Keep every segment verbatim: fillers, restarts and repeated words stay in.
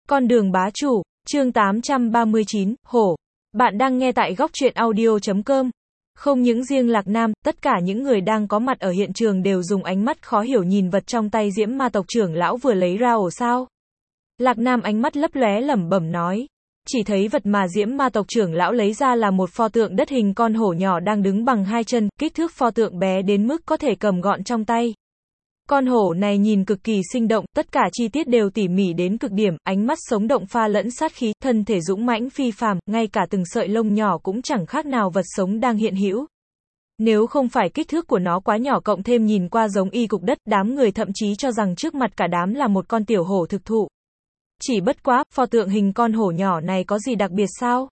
Con đường bá chủ, chương tám trăm ba mươi chín, hổ. Bạn đang nghe tại góc truyện audio chấm com. Không những riêng Lạc Nam, tất cả những người đang có mặt ở hiện trường đều dùng ánh mắt khó hiểu nhìn vật trong tay Diễm Ma tộc trưởng lão vừa lấy ra ổ sao. Lạc Nam ánh mắt lấp lóe lẩm bẩm nói. Chỉ thấy vật mà Diễm Ma tộc trưởng lão lấy ra là một pho tượng đất hình con hổ nhỏ đang đứng bằng hai chân, kích thước pho tượng bé đến mức có thể cầm gọn trong tay. Con hổ này nhìn cực kỳ sinh động, tất cả chi tiết đều tỉ mỉ đến cực điểm, ánh mắt sống động pha lẫn sát khí, thân thể dũng mãnh phi phàm, ngay cả từng sợi lông nhỏ cũng chẳng khác nào vật sống đang hiện hữu. Nếu không phải kích thước của nó quá nhỏ cộng thêm nhìn qua giống y cục đất, đám người thậm chí cho rằng trước mặt cả đám là một con tiểu hổ thực thụ. Chỉ bất quá, pho tượng hình con hổ nhỏ này có gì đặc biệt sao?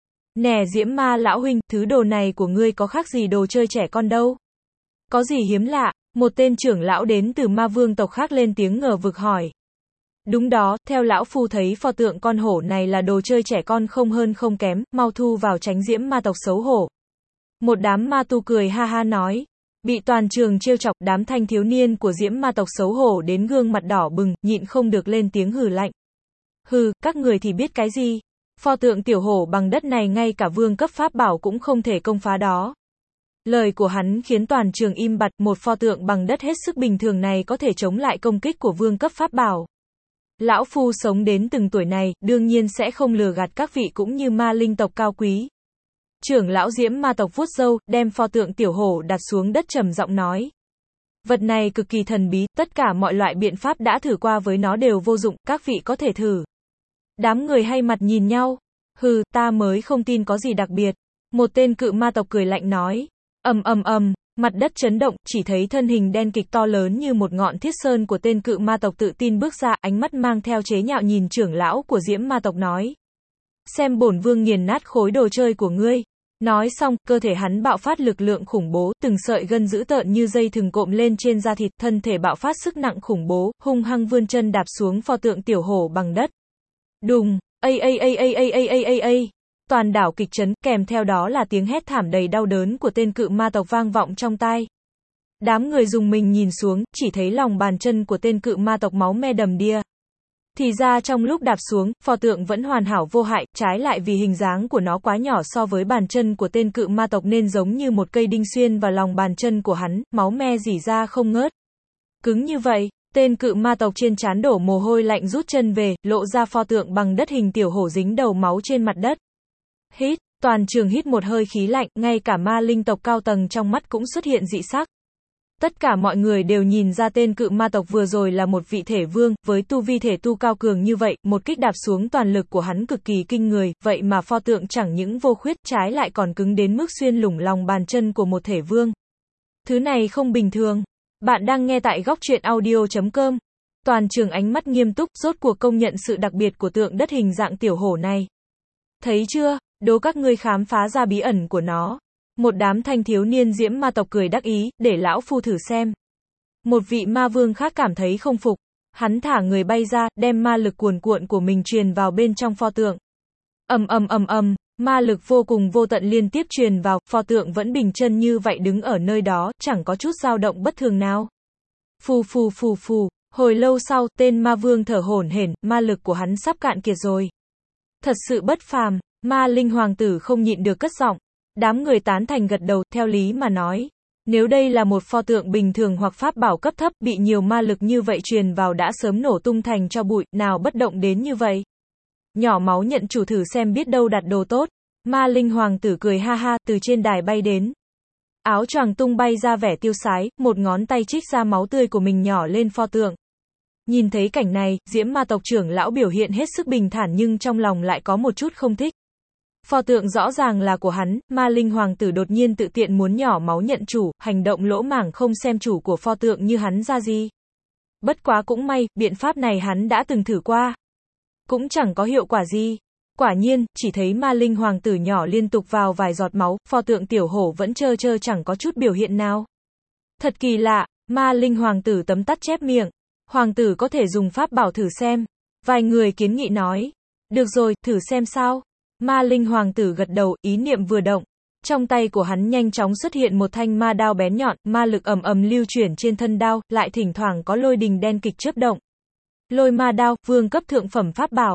Nè Diễm Ma lão huynh, thứ đồ này của ngươi có khác gì đồ chơi trẻ con đâu? Có gì hiếm lạ? Một tên trưởng lão đến từ ma vương tộc khác lên tiếng ngờ vực hỏi. Đúng đó, theo lão phu thấy pho tượng con hổ này là đồ chơi trẻ con không hơn không kém, mau thu vào tránh Diễm Ma tộc xấu hổ. Một đám ma tu cười ha ha nói. Bị toàn trường trêu chọc, đám thanh thiếu niên của Diễm Ma tộc xấu hổ đến gương mặt đỏ bừng, nhịn không được lên tiếng hừ lạnh. Hừ, các người thì biết cái gì? Pho tượng tiểu hổ bằng đất này ngay cả vương cấp pháp bảo cũng không thể công phá đó. Lời của hắn khiến toàn trường im bặt, một pho tượng bằng đất hết sức bình thường này có thể chống lại công kích của vương cấp pháp bảo. Lão phu sống đến từng tuổi này, đương nhiên sẽ không lừa gạt các vị cũng như ma linh tộc cao quý. Trưởng lão Diễm Ma tộc vuốt râu, đem pho tượng tiểu hổ đặt xuống đất trầm giọng nói. Vật này cực kỳ thần bí, tất cả mọi loại biện pháp đã thử qua với nó đều vô dụng, các vị có thể thử. Đám người hay mặt nhìn nhau. Hừ, ta mới không tin có gì đặc biệt. Một tên cự ma tộc cười lạnh nói. Ầm ầm ầm, mặt đất chấn động, chỉ thấy thân hình đen kịch to lớn như một ngọn thiết sơn của tên cự ma tộc tự tin bước ra, ánh mắt mang theo chế nhạo nhìn trưởng lão của Diễm Ma tộc nói. Xem bổn vương nghiền nát khối đồ chơi của ngươi. Nói xong, cơ thể hắn bạo phát lực lượng khủng bố, từng sợi gân dữ tợn như dây thừng cộm lên trên da thịt, thân thể bạo phát sức nặng khủng bố, hung hăng vươn chân đạp xuống pho tượng tiểu hổ bằng đất. Đùng, ây ây ây ây ây ây ây ây ây. Toàn đảo kịch chấn, kèm theo đó là tiếng hét thảm đầy đau đớn của tên cự ma tộc vang vọng trong tai. Đám người dùng mình nhìn xuống, chỉ thấy lòng bàn chân của tên cự ma tộc máu me đầm đìa. Thì ra trong lúc đạp xuống, pho tượng vẫn hoàn hảo vô hại, trái lại vì hình dáng của nó quá nhỏ so với bàn chân của tên cự ma tộc nên giống như một cây đinh xuyên vào lòng bàn chân của hắn, máu me rỉ ra không ngớt. Cứng như vậy, tên cự ma tộc trên trán đổ mồ hôi lạnh rút chân về, lộ ra pho tượng bằng đất hình tiểu hổ dính đầu máu trên mặt đất. Hít, toàn trường hít một hơi khí lạnh, ngay cả ma linh tộc cao tầng trong mắt cũng xuất hiện dị sắc. Tất cả mọi người đều nhìn ra tên cự ma tộc vừa rồi là một vị thể vương, với tu vi thể tu cao cường như vậy, một kích đạp xuống toàn lực của hắn cực kỳ kinh người, vậy mà pho tượng chẳng những vô khuyết, trái lại còn cứng đến mức xuyên lủng lòng bàn chân của một thể vương. Thứ này không bình thường. Bạn đang nghe tại góc truyện audio chấm com. Toàn trường ánh mắt nghiêm túc, rốt cuộc công nhận sự đặc biệt của tượng đất hình dạng tiểu hổ này. Thấy chưa? Đố các ngươi khám phá ra bí ẩn của nó. Một đám thanh thiếu niên Diễm Ma tộc cười đắc ý, để lão phu thử xem. Một vị ma vương khác cảm thấy không phục. Hắn thả người bay ra, đem ma lực cuồn cuộn của mình truyền vào bên trong pho tượng. Ầm ầm ầm ầm, ma lực vô cùng vô tận liên tiếp truyền vào, pho tượng vẫn bình chân như vậy đứng ở nơi đó, chẳng có chút dao động bất thường nào. Phù phù phù phù, hồi lâu sau, tên ma vương thở hổn hển, ma lực của hắn sắp cạn kiệt rồi. Thật sự bất phàm. Ma linh hoàng tử không nhịn được cất giọng. Đám người tán thành gật đầu, theo lý mà nói. Nếu đây là một pho tượng bình thường hoặc pháp bảo cấp thấp, bị nhiều ma lực như vậy truyền vào đã sớm nổ tung thành cho bụi, nào bất động đến như vậy. Nhỏ máu nhận chủ thử xem biết đâu đặt đồ tốt. Ma linh hoàng tử cười ha ha, từ trên đài bay đến. Áo choàng tung bay ra vẻ tiêu sái, một ngón tay trích ra máu tươi của mình nhỏ lên pho tượng. Nhìn thấy cảnh này, Diễm Ma tộc trưởng lão biểu hiện hết sức bình thản nhưng trong lòng lại có một chút không thích. Pho tượng rõ ràng là của hắn, ma linh hoàng tử đột nhiên tự tiện muốn nhỏ máu nhận chủ, hành động lỗ mãng không xem chủ của pho tượng như hắn ra gì. Bất quá cũng may, biện pháp này hắn đã từng thử qua. Cũng chẳng có hiệu quả gì. Quả nhiên, chỉ thấy ma linh hoàng tử nhỏ liên tục vào vài giọt máu, pho tượng tiểu hổ vẫn trơ trơ chẳng có chút biểu hiện nào. Thật kỳ lạ, ma linh hoàng tử tấm tắc chép miệng. Hoàng tử có thể dùng pháp bảo thử xem. Vài người kiến nghị nói. Được rồi, thử xem sao. Ma linh hoàng tử gật đầu, ý niệm vừa động. Trong tay của hắn nhanh chóng xuất hiện một thanh ma đao bén nhọn, ma lực ầm ầm lưu chuyển trên thân đao, lại thỉnh thoảng có lôi đình đen kịch chớp động. Lôi ma đao, vương cấp thượng phẩm pháp bảo.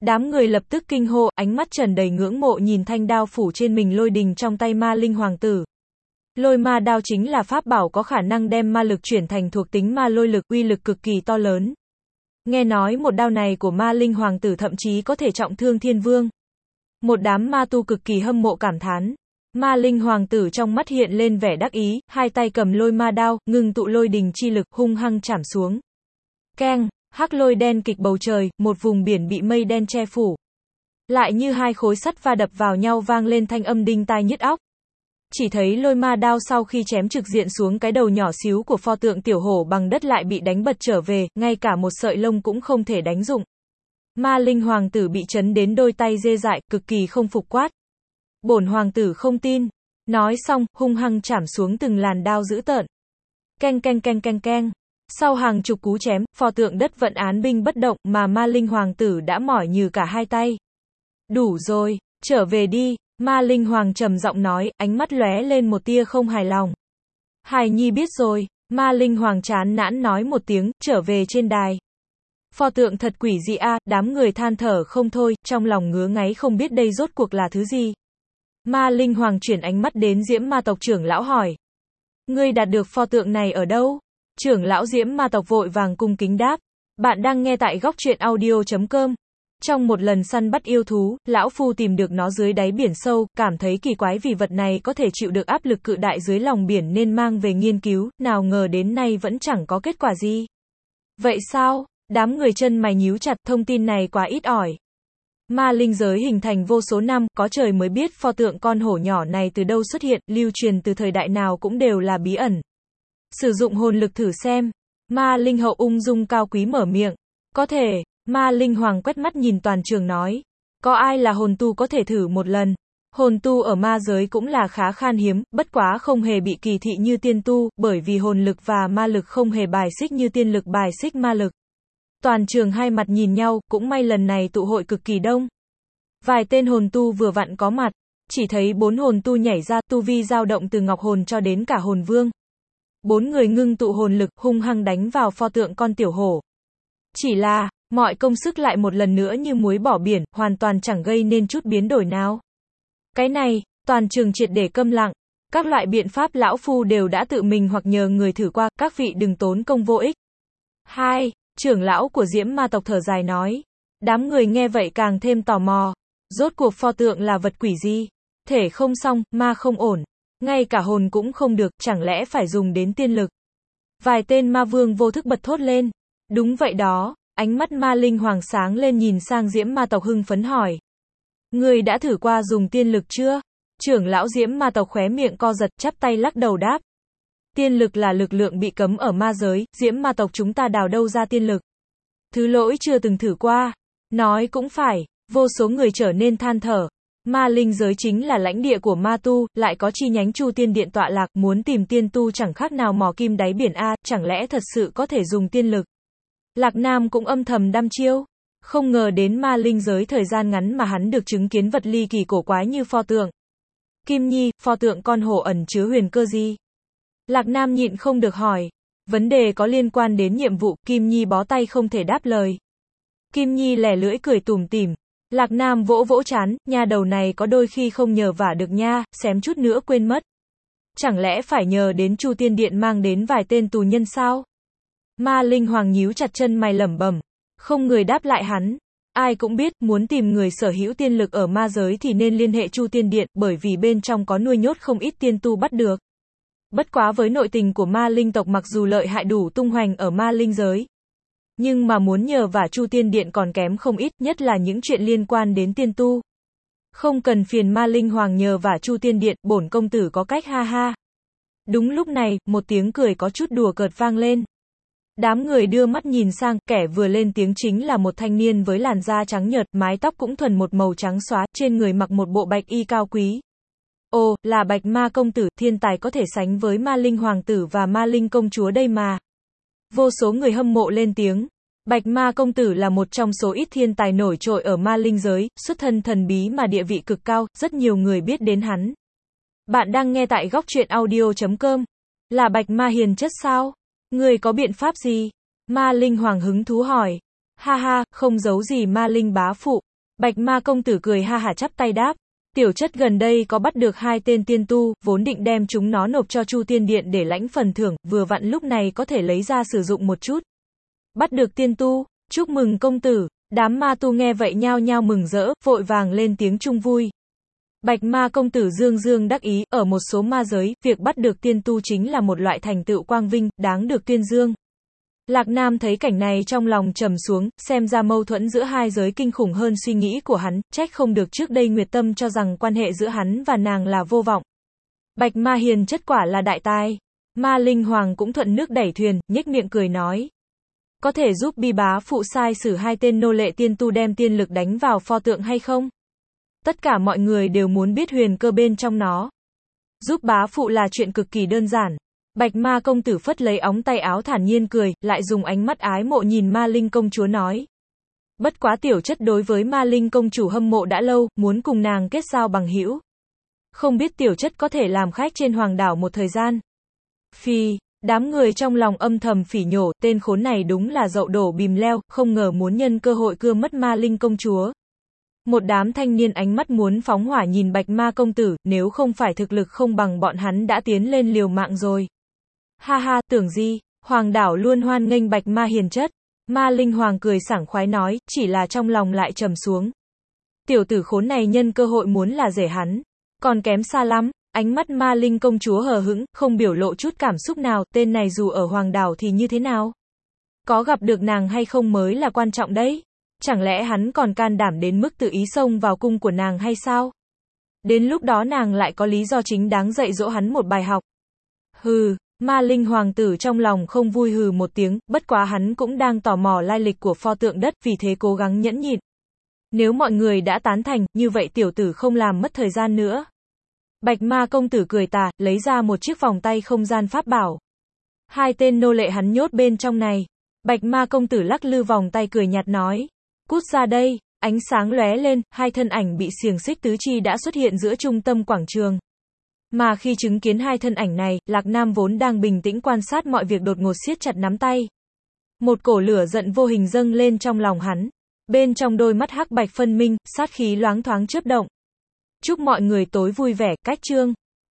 Đám người lập tức kinh hô, ánh mắt tràn đầy ngưỡng mộ nhìn thanh đao phủ trên mình lôi đình trong tay ma linh hoàng tử. Lôi ma đao chính là pháp bảo có khả năng đem ma lực chuyển thành thuộc tính ma lôi lực, uy lực cực kỳ to lớn. Nghe nói một đao này của ma linh hoàng tử thậm chí có thể trọng thương thiên vương. Một đám ma tu cực kỳ hâm mộ cảm thán. Ma linh hoàng tử trong mắt hiện lên vẻ đắc ý, hai tay cầm lôi ma đao, ngưng tụ lôi đình chi lực, hung hăng chảm xuống. Keng, hắc lôi đen kịch bầu trời, một vùng biển bị mây đen che phủ. Lại như hai khối sắt va đập vào nhau vang lên thanh âm đinh tai nhức óc. Chỉ thấy lôi ma đao sau khi chém trực diện xuống cái đầu nhỏ xíu của pho tượng tiểu hổ bằng đất lại bị đánh bật trở về, ngay cả một sợi lông cũng không thể đánh dụng. Ma linh hoàng tử bị chấn đến đôi tay rê dại, cực kỳ không phục quát. Bổn hoàng tử không tin. Nói xong, hung hăng chảm xuống từng làn đao dữ tợn. Keng keng keng keng keng. Sau hàng chục cú chém, pho tượng đất vận án binh bất động mà ma linh hoàng tử đã mỏi như cả hai tay. Đủ rồi, trở về đi. Ma linh hoàng trầm giọng nói, ánh mắt lóe lên một tia không hài lòng. Hài nhi biết rồi. Ma linh hoàng chán nản nói một tiếng, trở về trên đài. Pho tượng thật quỷ dị a, đám người than thở không thôi, trong lòng ngứa ngáy không biết đây rốt cuộc là thứ gì. Ma linh hoàng chuyển ánh mắt đến Diễm ma tộc trưởng lão hỏi. Ngươi đạt được pho tượng này ở đâu? Trưởng lão Diễm ma tộc vội vàng cung kính đáp. Bạn đang nghe tại góc truyện audio chấm com. Trong một lần săn bắt yêu thú, lão phu tìm được nó dưới đáy biển sâu, cảm thấy kỳ quái vì vật này có thể chịu được áp lực cự đại dưới lòng biển nên mang về nghiên cứu, nào ngờ đến nay vẫn chẳng có kết quả gì. Vậy sao? Đám người chân mày nhíu chặt, thông tin này quá ít ỏi. Ma linh giới hình thành vô số năm, có trời mới biết pho tượng con hổ nhỏ này từ đâu xuất hiện, lưu truyền từ thời đại nào cũng đều là bí ẩn. Sử dụng hồn lực thử xem. Ma linh hậu ung dung cao quý mở miệng. Có thể. Ma linh hoàng quét mắt nhìn toàn trường nói. Có ai là hồn tu có thể thử một lần. Hồn tu ở ma giới cũng là khá khan hiếm, bất quá không hề bị kỳ thị như tiên tu, bởi vì hồn lực và ma lực không hề bài xích như tiên lực bài xích ma lực. Toàn trường hai mặt nhìn nhau, cũng may lần này tụ hội cực kỳ đông. Vài tên hồn tu vừa vặn có mặt, chỉ thấy bốn hồn tu nhảy ra, tu vi dao động từ ngọc hồn cho đến cả hồn vương. Bốn người ngưng tụ hồn lực, hung hăng đánh vào pho tượng con tiểu hổ. Chỉ là, mọi công sức lại một lần nữa như muối bỏ biển, hoàn toàn chẳng gây nên chút biến đổi nào. Cái này, toàn trường triệt để câm lặng. Các loại biện pháp lão phu đều đã tự mình hoặc nhờ người thử qua, các vị đừng tốn công vô ích. Hai, trưởng lão của Diễm ma tộc thở dài nói. Đám người nghe vậy càng thêm tò mò. Rốt cuộc pho tượng là vật quỷ gì? Thể không xong, ma không ổn. Ngay cả hồn cũng không được, chẳng lẽ phải dùng đến tiên lực? Vài tên ma vương vô thức bật thốt lên. Đúng vậy đó, ánh mắt ma linh hoàng sáng lên nhìn sang Diễm ma tộc hưng phấn hỏi. Người đã thử qua dùng tiên lực chưa? Trưởng lão Diễm ma tộc khóe miệng co giật, chắp tay lắc đầu đáp. Tiên lực là lực lượng bị cấm ở ma giới, Diễm ma tộc chúng ta đào đâu ra tiên lực? Thứ lỗi chưa từng thử qua. Nói cũng phải, vô số người trở nên than thở. Ma linh giới chính là lãnh địa của ma tu, lại có chi nhánh Chu Tiên Điện tọa lạc, muốn tìm tiên tu chẳng khác nào mò kim đáy biển a, chẳng lẽ thật sự có thể dùng tiên lực? Lạc Nam cũng âm thầm đăm chiêu, không ngờ đến ma linh giới thời gian ngắn mà hắn được chứng kiến vật ly kỳ cổ quái như pho tượng. Kim Nhi, pho tượng con hổ ẩn chứa huyền cơ gì? Lạc Nam nhịn không được hỏi. Vấn đề có liên quan đến nhiệm vụ, Kim Nhi bó tay không thể đáp lời. Kim Nhi lẻ lưỡi cười tủm tỉm. Lạc Nam vỗ vỗ trán, nha đầu này có đôi khi không nhờ vả được nha, xém chút nữa quên mất. Chẳng lẽ phải nhờ đến Chu Tiên Điện mang đến vài tên tù nhân sao? Ma linh hoàng nhíu chặt chân mày lẩm bẩm, không người đáp lại hắn. Ai cũng biết, muốn tìm người sở hữu tiên lực ở ma giới thì nên liên hệ Chu Tiên Điện, bởi vì bên trong có nuôi nhốt không ít tiên tu bắt được. Bất quá với nội tình của ma linh tộc mặc dù lợi hại đủ tung hoành ở ma linh giới, nhưng mà muốn nhờ vả Chu Tiên Điện còn kém không ít, nhất là những chuyện liên quan đến tiên tu. Không cần phiền ma linh hoàng nhờ vả Chu Tiên Điện, bổn công tử có cách ha ha. Đúng lúc này, một tiếng cười có chút đùa cợt vang lên. Đám người đưa mắt nhìn sang, kẻ vừa lên tiếng chính là một thanh niên với làn da trắng nhợt, mái tóc cũng thuần một màu trắng xóa, trên người mặc một bộ bạch y cao quý. Ồ, là Bạch Ma công tử, thiên tài có thể sánh với Ma Linh hoàng tử và Ma Linh công chúa đây mà. Vô số người hâm mộ lên tiếng. Bạch Ma công tử là một trong số ít thiên tài nổi trội ở Ma Linh giới, xuất thân thần bí mà địa vị cực cao, rất nhiều người biết đến hắn. Bạn đang nghe tại góc truyện audio chấm com. Là Bạch Ma hiền chất sao? Người có biện pháp gì? Ma Linh hoàng hứng thú hỏi. Ha ha, không giấu gì Ma Linh bá phụ. Bạch Ma công tử cười ha hả chắp tay đáp. Tiểu chất gần đây có bắt được hai tên tiên tu, vốn định đem chúng nó nộp cho Chu Tiên Điện để lãnh phần thưởng, vừa vặn lúc này có thể lấy ra sử dụng một chút. Bắt được tiên tu, chúc mừng công tử. Đám ma tu nghe vậy nhao nhao mừng rỡ, vội vàng lên tiếng chung vui. Bạch Ma công tử dương dương đắc ý, ở một số ma giới, việc bắt được tiên tu chính là một loại thành tựu quang vinh, đáng được tuyên dương. Lạc Nam thấy cảnh này trong lòng trầm xuống, xem ra mâu thuẫn giữa hai giới kinh khủng hơn suy nghĩ của hắn, trách không được trước đây Nguyệt Tâm cho rằng quan hệ giữa hắn và nàng là vô vọng. Bạch Ma hiền chất quả là đại tài. Ma Linh Hoàng cũng thuận nước đẩy thuyền, nhếch miệng cười nói. Có thể giúp Bi bá phụ sai sử hai tên nô lệ tiên tu đem tiên lực đánh vào pho tượng hay không? Tất cả mọi người đều muốn biết huyền cơ bên trong nó. Giúp bá phụ là chuyện cực kỳ đơn giản. Bạch Ma công tử phất lấy ống tay áo thản nhiên cười, lại dùng ánh mắt ái mộ nhìn Ma Linh công chúa nói. Bất quá tiểu chất đối với Ma Linh công chủ hâm mộ đã lâu, muốn cùng nàng kết giao bằng hữu. Không biết tiểu chất có thể làm khách trên hoàng đảo một thời gian. Phi, đám người trong lòng âm thầm phỉ nhổ, tên khốn này đúng là dậu đổ bìm leo, không ngờ muốn nhân cơ hội cưa mất Ma Linh công chúa. Một đám thanh niên ánh mắt muốn phóng hỏa nhìn Bạch Ma công tử, nếu không phải thực lực không bằng bọn hắn đã tiến lên liều mạng rồi. Ha ha, tưởng gì, hoàng đảo luôn hoan nghênh Bạch Ma hiền chất. Ma Linh Hoàng cười sảng khoái nói, chỉ là trong lòng lại trầm xuống. Tiểu tử khốn này nhân cơ hội muốn là rể hắn. Còn kém xa lắm, ánh mắt Ma Linh công chúa hờ hững, không biểu lộ chút cảm xúc nào, tên này dù ở hoàng đảo thì như thế nào? Có gặp được nàng hay không mới là quan trọng đấy. Chẳng lẽ hắn còn can đảm đến mức tự ý xông vào cung của nàng hay sao? Đến lúc đó nàng lại có lý do chính đáng dạy dỗ hắn một bài học. Hừ, Ma Linh hoàng tử trong lòng không vui hừ một tiếng, bất quá hắn cũng đang tò mò lai lịch của pho tượng đất, vì thế cố gắng nhẫn nhịn. Nếu mọi người đã tán thành, như vậy tiểu tử không làm mất thời gian nữa. Bạch Ma công tử cười tà, lấy ra một chiếc vòng tay không gian pháp bảo. Hai tên nô lệ hắn nhốt bên trong này. Bạch Ma công tử lắc lư vòng tay cười nhạt nói. Cút ra đây, ánh sáng lóe lên, hai thân ảnh bị xiềng xích tứ chi đã xuất hiện giữa trung tâm quảng trường. Mà khi chứng kiến hai thân ảnh này, Lạc Nam vốn đang bình tĩnh quan sát mọi việc đột ngột siết chặt nắm tay. Một cổ lửa giận vô hình dâng lên trong lòng hắn. Bên trong đôi mắt hắc bạch phân minh, sát khí loáng thoáng chớp động. Chúc mọi người tối vui vẻ, cách chương.